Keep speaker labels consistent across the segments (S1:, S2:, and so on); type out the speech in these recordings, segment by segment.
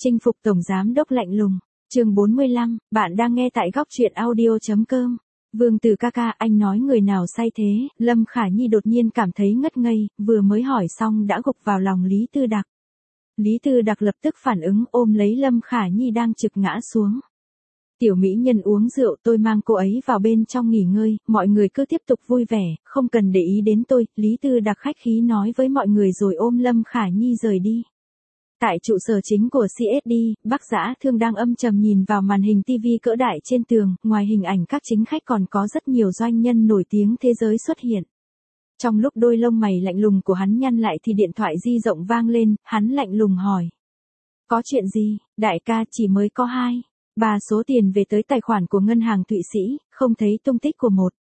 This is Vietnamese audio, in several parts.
S1: Chinh phục tổng giám đốc lạnh lùng. Chương 45, bạn đang nghe tại góc truyện audio.com. Vương Tử ca ca, anh nói người nào say thế? Lâm Khả Nhi đột nhiên cảm thấy ngất ngây, vừa mới hỏi xong đã gục vào lòng Lý Tư Đặc. Lý Tư Đặc lập tức phản ứng ôm lấy Lâm Khả Nhi đang trực ngã xuống. Tiểu mỹ nhân uống rượu, tôi mang cô ấy vào bên trong nghỉ ngơi, mọi người cứ tiếp tục vui vẻ, không cần để ý đến tôi. Lý Tư Đặc khách khí nói với mọi người rồi ôm Lâm Khả Nhi rời đi. Tại trụ sở chính của CSD, Bác Dã Thương đang âm trầm nhìn vào màn hình TV cỡ đại trên tường, ngoài hình ảnh các chính khách còn có rất nhiều doanh nhân nổi tiếng thế giới xuất hiện. Trong lúc đôi lông mày lạnh lùng của hắn nhăn lại thì điện thoại di động vang lên, hắn lạnh lùng hỏi. Có chuyện gì, đại ca, chỉ mới có 3 số tiền về tới tài khoản của ngân hàng Thụy Sĩ, không thấy tung tích của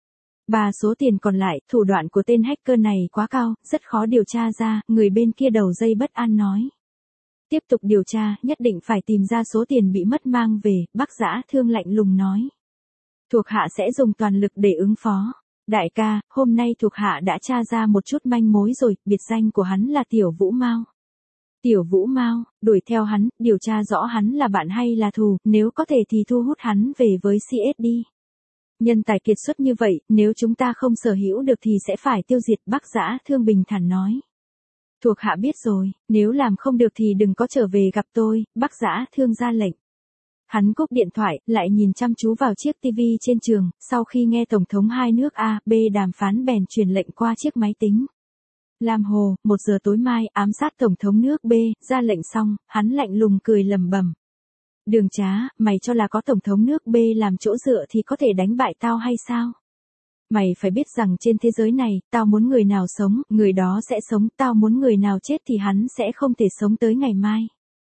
S1: 3 số tiền còn lại. Thủ đoạn của tên hacker này quá cao, rất khó điều tra ra, người bên kia đầu dây bất an nói. Tiếp tục điều tra, nhất định phải tìm ra số tiền bị mất mang về, Bác Dã Thương lạnh lùng nói. Thuộc hạ sẽ dùng toàn lực để ứng phó. Đại ca, hôm nay thuộc hạ đã tra ra một chút manh mối rồi, biệt danh của hắn là Tiểu Vũ Mao. Tiểu Vũ Mao, đuổi theo hắn, điều tra rõ hắn là bạn hay là thù, nếu có thể thì thu hút hắn về với CSD. Nhân tài kiệt xuất như vậy, nếu chúng ta không sở hữu được thì sẽ phải tiêu diệt, Bác Dã Thương bình thản nói. Thuộc hạ biết rồi, nếu làm không được thì đừng có trở về gặp tôi, Bác Dã Thương ra lệnh. Hắn cúp điện thoại, lại nhìn chăm chú vào chiếc TV trên trường, sau khi nghe Tổng thống hai nước A, B đàm phán bèn truyền lệnh qua chiếc máy tính. Lam Hồ, 1 giờ tối mai, ám sát Tổng thống nước B, ra lệnh xong, hắn lạnh lùng cười lẩm bẩm. Đường Trá, mày cho là có Tổng thống nước B làm chỗ dựa thì có thể đánh bại tao hay sao? Mày phải biết rằng trên thế giới này, tao muốn người nào sống, người đó sẽ sống, tao muốn người nào chết thì hắn sẽ không thể sống tới ngày mai.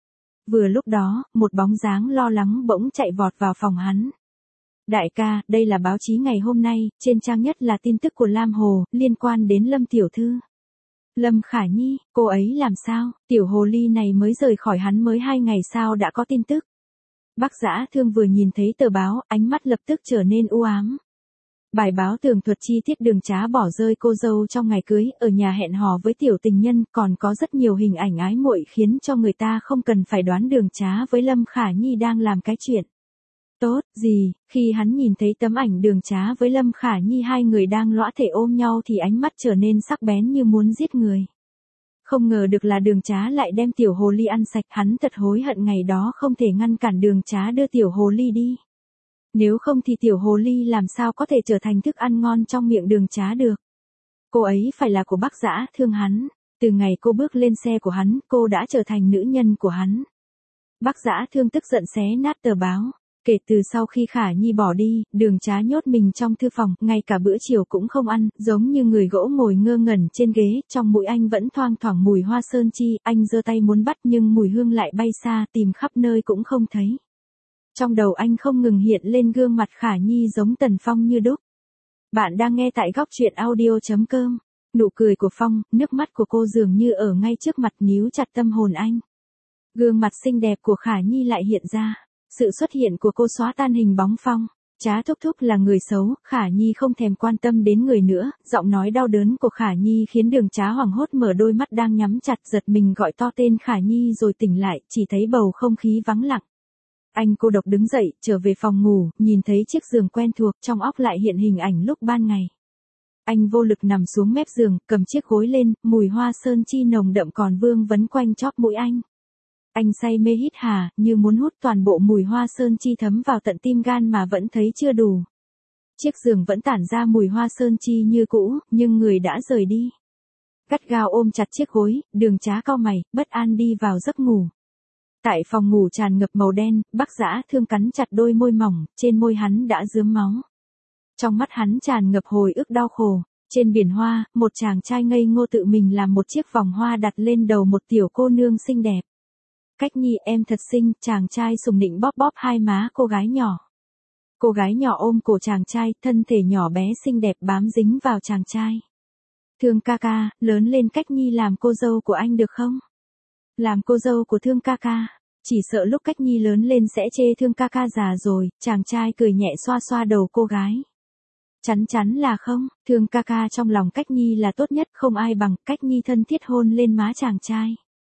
S1: Vừa lúc đó, một bóng dáng lo lắng bỗng chạy vọt vào phòng hắn. Đại ca, đây là báo chí ngày hôm nay, trên trang nhất là tin tức của Lam Hồ, liên quan đến Lâm Tiểu Thư. Lâm Khả Nhi, cô ấy làm sao? Tiểu hồ ly này mới rời khỏi hắn mới 2 ngày sao đã có tin tức. Bác Dã Thương vừa nhìn thấy tờ báo, ánh mắt lập tức trở nên u ám. Bài báo tường thuật chi tiết Đường Trá bỏ rơi cô dâu trong ngày cưới, ở nhà hẹn hò với tiểu tình nhân, còn có rất nhiều hình ảnh ái muội khiến cho người ta không cần phải đoán Đường Trá với Lâm Khả Nhi đang làm cái chuyện tốt gì. Khi hắn nhìn thấy tấm ảnh Đường Trá với Lâm Khả Nhi hai người đang lõa thể ôm nhau thì ánh mắt trở nên sắc bén như muốn giết người. Không ngờ được là Đường Trá lại đem tiểu hồ ly ăn sạch, hắn thật hối hận ngày đó không thể ngăn cản Đường Trá đưa tiểu hồ ly đi. Nếu không thì tiểu hồ ly làm sao có thể trở thành thức ăn ngon trong miệng Đường Trá được. Cô ấy phải là của Bác Dã Thương hắn. Từ ngày cô bước lên xe của hắn, cô đã trở thành nữ nhân của hắn. Bác Dã Thương tức giận xé nát tờ báo. Kể từ sau khi Khả Nhi bỏ đi, Đường Trá nhốt mình trong thư phòng, ngay cả bữa chiều cũng không ăn, giống như người gỗ ngồi ngơ ngẩn trên ghế, trong mũi anh vẫn thoang thoảng mùi hoa sơn chi, anh giơ tay muốn bắt nhưng mùi hương lại bay xa, tìm khắp nơi cũng không thấy. Trong đầu anh không ngừng hiện lên gương mặt Khả Nhi giống Tần Phong như đúc. Bạn đang nghe tại góc truyện audio.com. Nụ cười của Phong, nước mắt của cô dường như ở ngay trước mặt níu chặt tâm hồn anh. Gương mặt xinh đẹp của Khả Nhi lại hiện ra. Sự xuất hiện của cô xóa tan hình bóng Phong. Trá thúc thúc là người xấu, Khả Nhi không thèm quan tâm đến người nữa. Giọng nói đau đớn của Khả Nhi khiến Đường Trá hoảng hốt mở đôi mắt đang nhắm chặt, giật mình gọi to tên Khả Nhi rồi tỉnh lại, chỉ thấy bầu không khí vắng lặng. Anh cô độc đứng dậy, trở về phòng ngủ, nhìn thấy chiếc giường quen thuộc, trong óc lại hiện hình ảnh lúc ban ngày. Anh vô lực nằm xuống mép giường, cầm chiếc gối lên, mùi hoa sơn chi nồng đậm còn vương vấn quanh chóp mũi anh. Anh say mê hít hà, như muốn hút toàn bộ mùi hoa sơn chi thấm vào tận tim gan mà vẫn thấy chưa đủ. Chiếc giường vẫn tản ra mùi hoa sơn chi như cũ, nhưng người đã rời đi. Gắt gao ôm chặt chiếc gối, Đường Trá cau mày, bất an đi vào giấc ngủ. Tại phòng ngủ tràn ngập màu đen, Bác Dã Thương cắn chặt đôi môi mỏng, trên môi hắn đã rướm máu. Trong mắt hắn tràn ngập hồi ức đau khổ. Trên biển hoa, một chàng trai ngây ngô tự mình làm một chiếc vòng hoa đặt lên đầu một tiểu cô nương xinh đẹp. Cách Nhi, em thật xinh, chàng trai sùng nịnh bóp bóp hai má cô gái nhỏ. Cô gái nhỏ ôm cổ chàng trai, thân thể nhỏ bé xinh đẹp bám dính vào chàng trai. Thương ca ca, lớn lên Cách Nhi làm cô dâu của anh được không? Làm cô dâu của Thương ca ca. Chỉ sợ lúc Cách Nhi lớn lên sẽ chê Thương ca ca già rồi, chàng trai cười nhẹ xoa xoa đầu cô gái. Chắn chắn là không, Thương ca ca trong lòng Cách Nhi là tốt nhất, không ai bằng. Cách Nhi thân thiết hôn lên má chàng trai.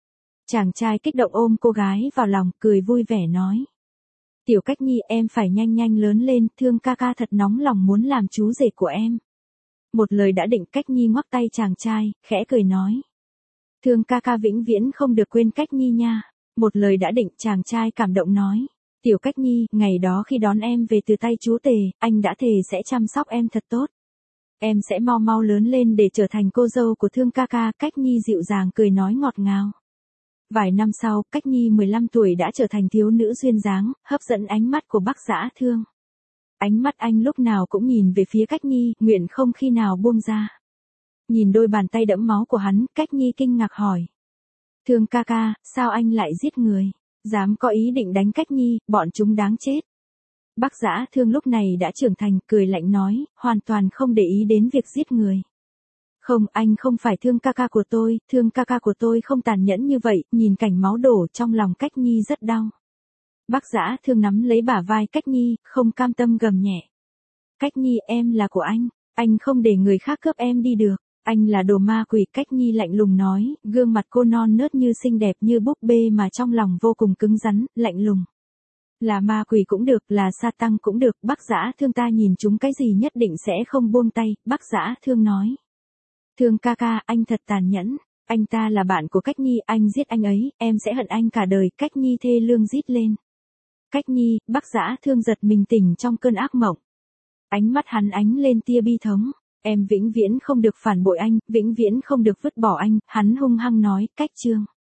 S1: Chàng trai kích động ôm cô gái vào lòng, cười vui vẻ nói. Tiểu Cách Nhi, em phải nhanh nhanh lớn lên, Thương ca ca thật nóng lòng muốn làm chú rể của em. Một lời đã định. Cách Nhi ngoắc tay chàng trai, khẽ cười nói. Thương ca ca vĩnh viễn không được quên Cách Nhi nha. Một lời đã định. Chàng trai cảm động nói. Tiểu Cách Nhi, ngày đó khi đón em về từ tay chú Tề, anh đã thề sẽ chăm sóc em thật tốt. Em sẽ mau mau lớn lên để trở thành cô dâu của Thương ca ca. Cách Nhi dịu dàng cười nói ngọt ngào. Vài năm sau, Cách Nhi 15 tuổi đã trở thành thiếu nữ duyên dáng, hấp dẫn ánh mắt của Bác Dã Thương. Ánh mắt anh lúc nào cũng nhìn về phía Cách Nhi, nguyện không khi nào buông ra. Nhìn đôi bàn tay đẫm máu của hắn, Cách Nhi kinh ngạc hỏi. Thương ca ca, sao anh lại giết người? Dám có ý định đánh Cách Nhi, bọn chúng đáng chết. Bác Dã Thương lúc này đã trưởng thành, cười lạnh nói, hoàn toàn không để ý đến việc giết người. Không, anh không phải Thương ca ca của tôi, Thương ca ca của tôi không tàn nhẫn như vậy. Nhìn cảnh máu đổ trong lòng Cách Nhi rất đau. Bác Dã Thương nắm lấy bả vai Cách Nhi, không cam tâm gầm nhẹ. Cách Nhi, em là của anh không để người khác cướp em đi được. Anh là đồ ma quỷ. Cách Nhi lạnh lùng nói, gương mặt cô non nớt như xinh đẹp như búp bê mà trong lòng vô cùng cứng rắn, lạnh lùng. Là ma quỷ cũng được, là sa tăng cũng được, Bác Dã Thương ta nhìn chúng cái gì nhất định sẽ không buông tay. Bác Dã Thương nói. Thương ca ca, anh thật tàn nhẫn. Anh ta là bạn của Cách Nhi, anh giết anh ấy, em sẽ hận anh cả đời. Cách Nhi thê lương rít lên. Cách Nhi, Bác Dã Thương giật mình tỉnh trong cơn ác mộng. Ánh mắt hắn ánh lên tia bi thống. Em vĩnh viễn không được phản bội anh, vĩnh viễn không được vứt bỏ anh. Hắn hung hăng nói. Cách Trương.